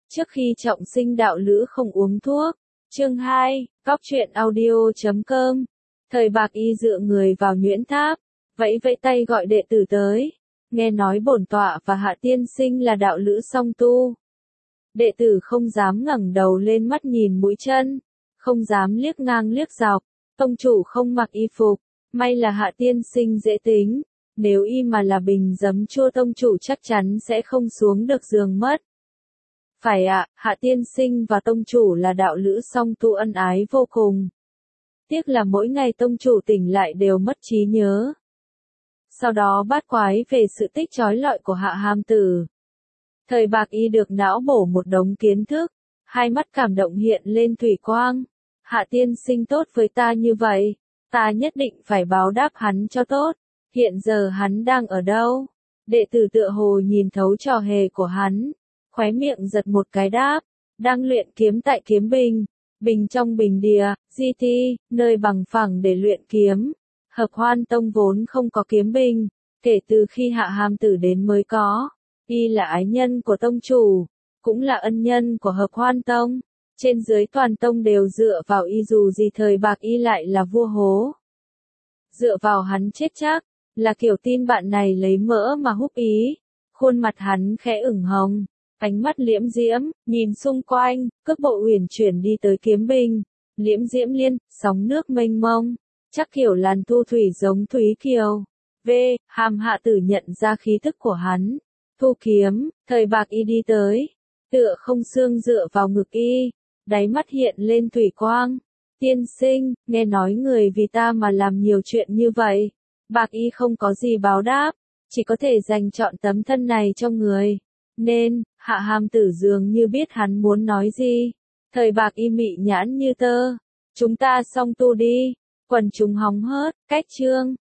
Trước khi trọng sinh đạo lữ không uống thuốc. Chương 2, Cóc truyện audio.com. Thời Bạc Y dựa người vào nhuyễn tháp, vẫy vẫy tay gọi đệ tử tới. Nghe nói bổn tọa và Hạ tiên sinh là đạo lữ song tu. Đệ tử không dám ngẩng đầu lên mắt nhìn mũi chân, không dám liếc ngang liếc dọc. Tông chủ không mặc y phục, may là Hạ tiên sinh dễ tính. Nếu y mà là bình giấm chua tông chủ chắc chắn sẽ không xuống được giường mất. Phải ạ, Hạ tiên sinh và tông chủ là đạo lữ song tu ân ái vô cùng. Tiếc là mỗi ngày tông chủ tỉnh lại đều mất trí nhớ. Sau đó bát quái về sự tích chói lọi của Hạ hàm tử. Thời Bạc Y được não bổ một đống kiến thức, hai mắt cảm động hiện lên thủy quang. Hạ tiên sinh tốt với ta như vậy, ta nhất định phải báo đáp hắn cho tốt. Hiện giờ hắn đang ở đâu? Đệ tử tựa hồ nhìn thấu trò hề của hắn, khóe miệng giật một cái đáp, đang luyện kiếm tại kiếm bình, bình trong bình đìa, GT, nơi bằng phẳng để luyện kiếm. Hợp Hoan Tông vốn không có kiếm bình, kể từ khi Hạ hàm tử đến mới có. Y là ái nhân của tông chủ, cũng là ân nhân của Hợp Hoan Tông. Trên dưới toàn tông đều dựa vào y, dù gì Thời Bạc Y lại là vua hố. Dựa vào hắn chết chắc, là kiểu tin bạn này lấy mỡ mà húp ý. Khuôn mặt hắn khẽ ửng hồng, ánh mắt liễm diễm, nhìn xung quanh, cước bộ uyển chuyển đi tới kiếm bình. Liễm diễm liên, sóng nước mênh mông, chắc kiểu làn thu thủy giống Thúy Kiều. Hàm Hạ tử nhận ra khí thức của hắn. Thu kiếm, Thời Bạc Y đi tới, tựa không xương dựa vào ngực y, đáy mắt hiện lên thủy quang. Tiên sinh, nghe nói người vì ta mà làm nhiều chuyện như vậy. Bạc Y không có gì báo đáp, chỉ có thể dành chọn tấm thân này cho người. Nên, Hạ hàm tử dường như biết hắn muốn nói gì. Thời Bạc Y mị nhãn như tơ. Chúng ta song tu đi. Quần chúng hóng hớt, cách chương.